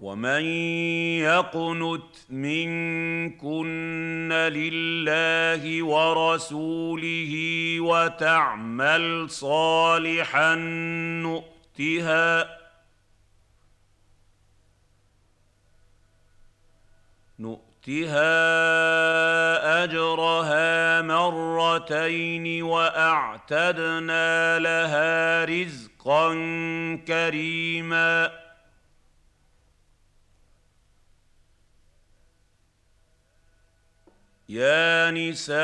ومن يقنت منكن لله ورسوله وتعمل صالحا نؤتها أجرها مرتين وأعتدنا لها رزقا كريما. يا نساء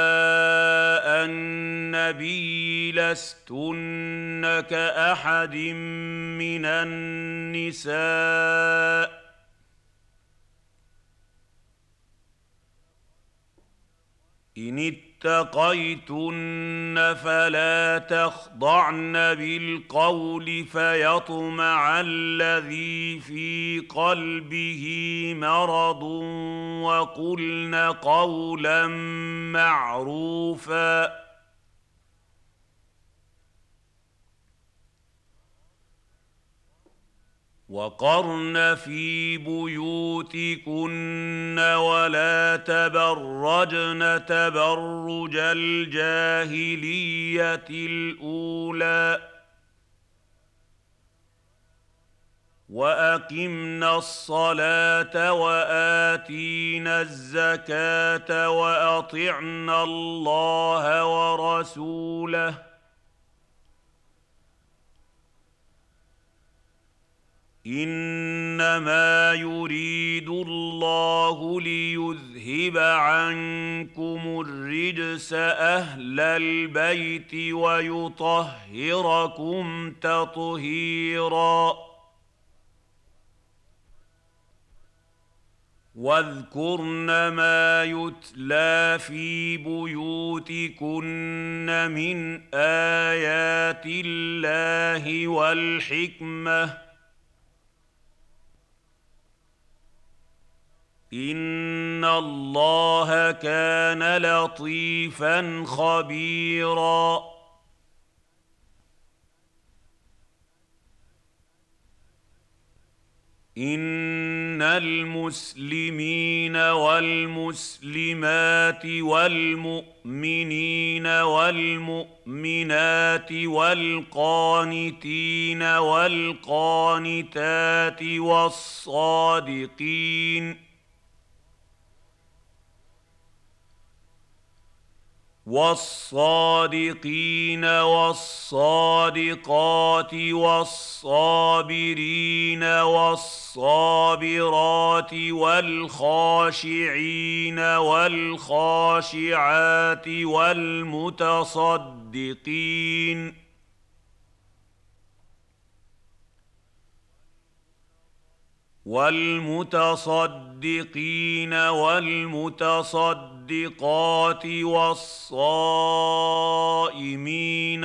النبي لستن كأحد من النساء إن اتقيتن فلا تخضعن بالقول فيطمع الذي في قلبه مرض وقلن قولا معروفا. وقرن في بيوتكن ولا تبرجن تبرج الجاهلية الأولى وأقمنا الصلاة وآتينا الزكاة وأطعنا الله ورسوله إنما يريد الله ليذهب عنكم الرجس أهل البيت ويطهركم تطهيرا. واذكرن ما يتلى في بيوتكن من آيات الله والحكمة إن الله كان لطيفا خبيرا. إن المسلمين والمسلمات والمؤمنين والمؤمنات والقانتين والقانتات والصادقين والصادقات والصابرين والصابرات والخاشعين والخاشعات والمتصدقين والمتصدقات والصائمين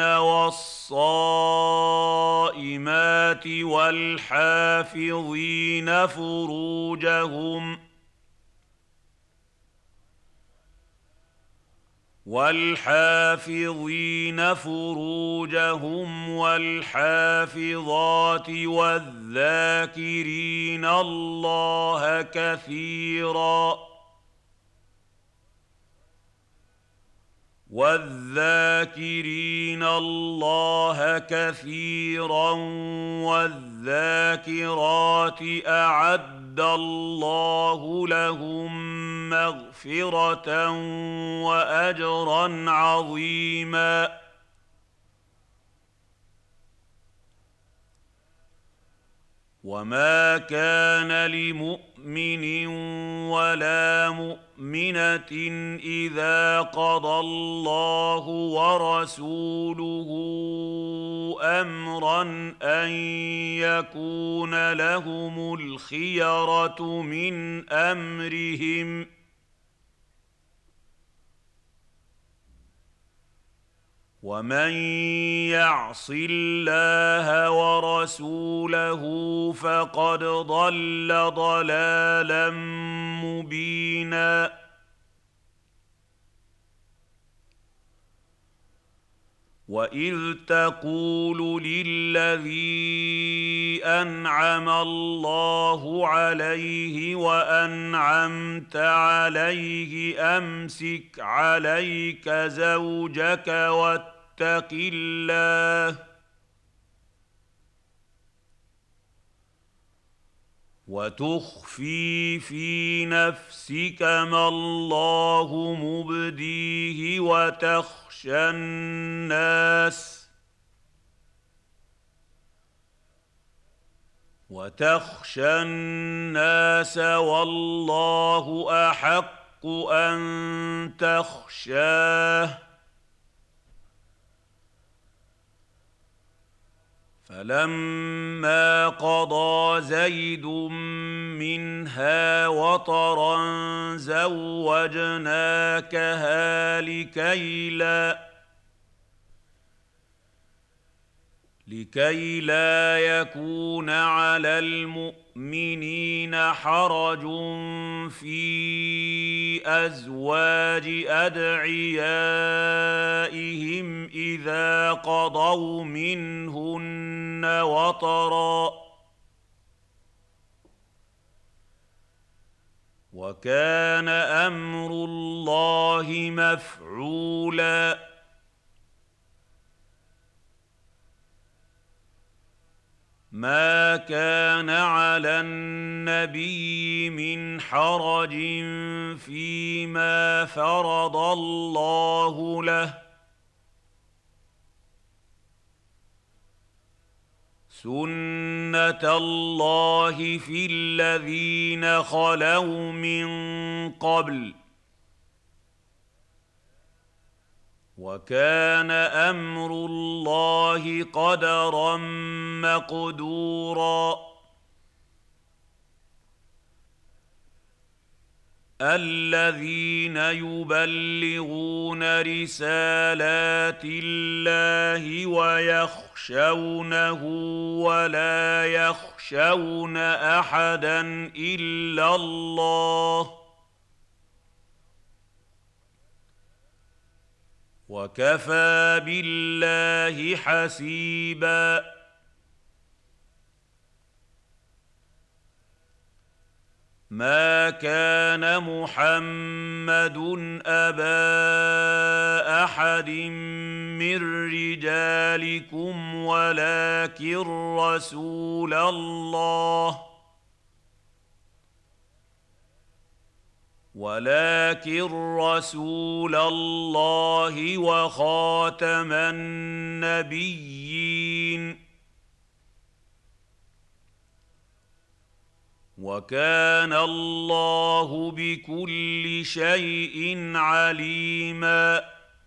والصائمات والحافظين فروجهم والحافظات والذاكرين الله كثيرا والذاكرات أعد الله لهم مغفرة وأجرا عظيما. وما كان لمؤمن ولا مؤمنة إذا قضى الله ورسوله أمرا أن يكون لهم الخيرة من أمرهم ومن يعص الله ورسوله فقد ضل ضلالا مبينا. وإذ تقول للذي أنعم الله عليه وأنعمت عليه أمسك عليك زوجك واتق الله وتخفي في نفسك ما الله مبديه وتخشى الناس والله أحق أن تخشاه فلما قضى زيد منها وطرا زوجناكها لكي لا يكون على المؤمنين حرج في أزواج أدعيائهم إذا قضوا منهن وطرا وكان أمر الله مفعولا ما كان على النبي من حرج فيما فرض الله له سنة الله في الذين خلوا من قبل وكان أمر الله قدرا مقدورا الذين يبلغون رسالات الله ويخشونه ولا يخشون أحدا إلا الله وكفى بالله حسيبا ما كان محمد أبا أحد من رجالكم ولكن رسول الله وخاتم النبيين وكان الله بكل شيء عليما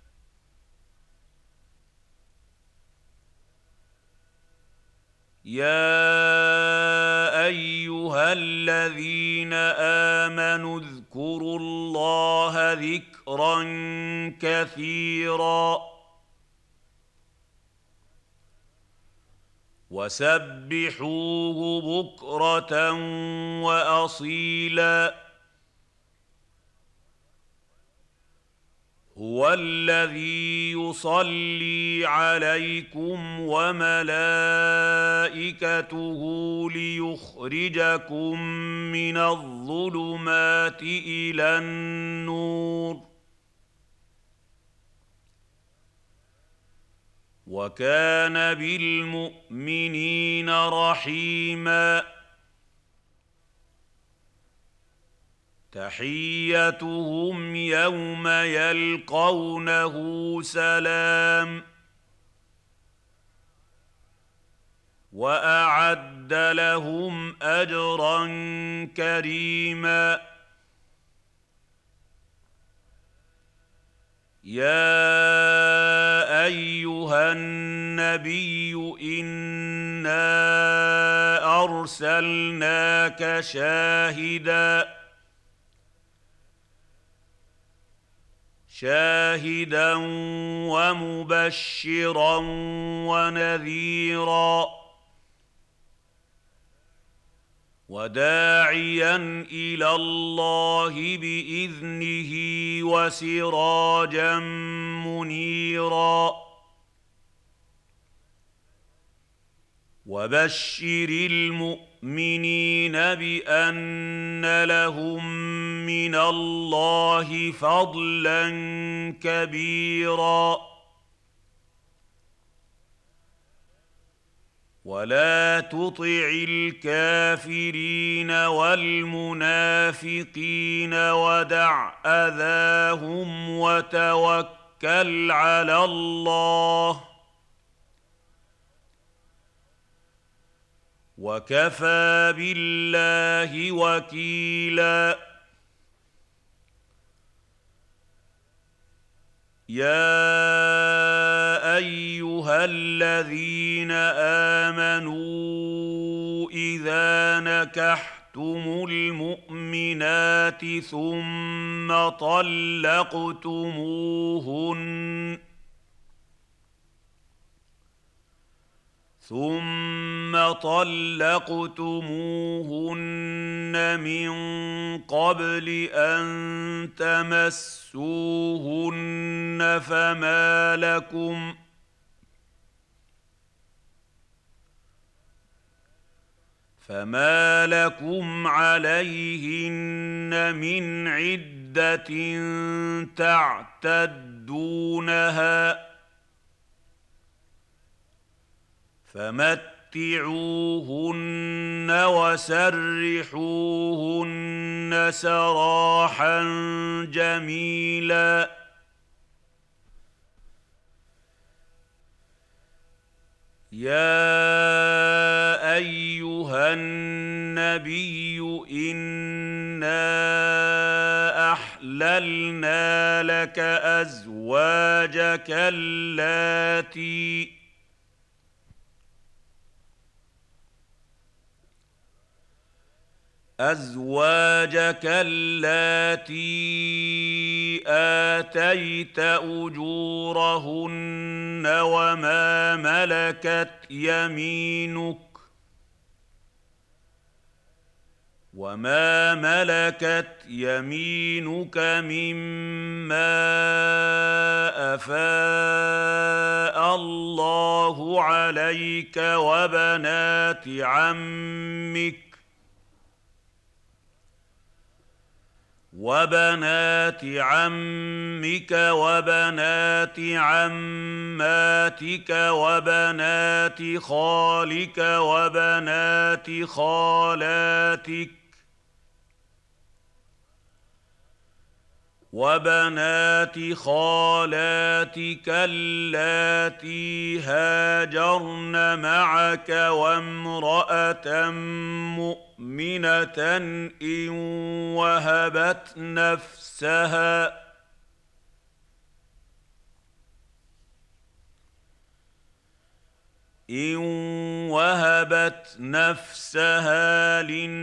يا أيها الذين آمنوا اذكروا الله ذكرا كثيرا وسبحوه بكرة وأصيلا هو الذي يصلي عليكم وملائكته ليخرجكم من الظلمات إلى النور وكان بالمؤمنين رحيما تحيتهم يوم يلقونه سلام وأعد لهم أجرا كريما يا أيها النبي إنا أرسلناك شاهدا ومبشرا ونذيرا وداعيا إلى الله بإذنه وسراجا منيرا وبشر المؤمنين بأن لهم من الله فضلا كبيرا ولا تطع الكافرين والمنافقين ودع أذاهم وتوكل على الله وكفى بالله وكيلا يا أيها الذين آمنوا إذا نكحتم المؤمنات ثم طلقتموهن من قبل أن تمسوهن فما لكم عليهن من عدة تعتدونها فمتعوهن وسرحوهن سراحا جميلا يا أيها النبي إنا أحللنا لك أزواجك اللاتي آتيت أجورهن وما ملكت يمينك مما أفاء الله عليك وبنات عمك وبنات عماتك وبنات خالك وبنات خالاتك اللاتي هاجرن معك وامرأة مؤمنة إن وهبت نفسها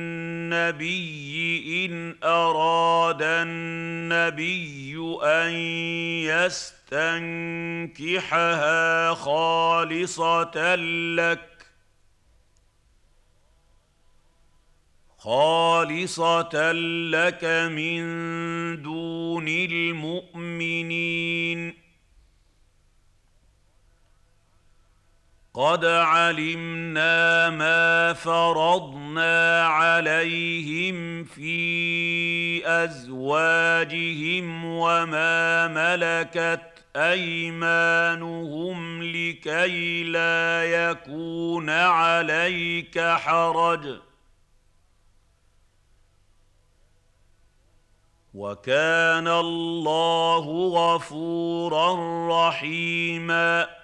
للنبي إن أراد النبي أن يستنكحها خالصة لك من دون المؤمنين قد علمنا ما فرضنا عليهم في أزواجهم وما ملكت أيمانهم لكي لا يكون عليك حرج وكان الله غفورا رحيما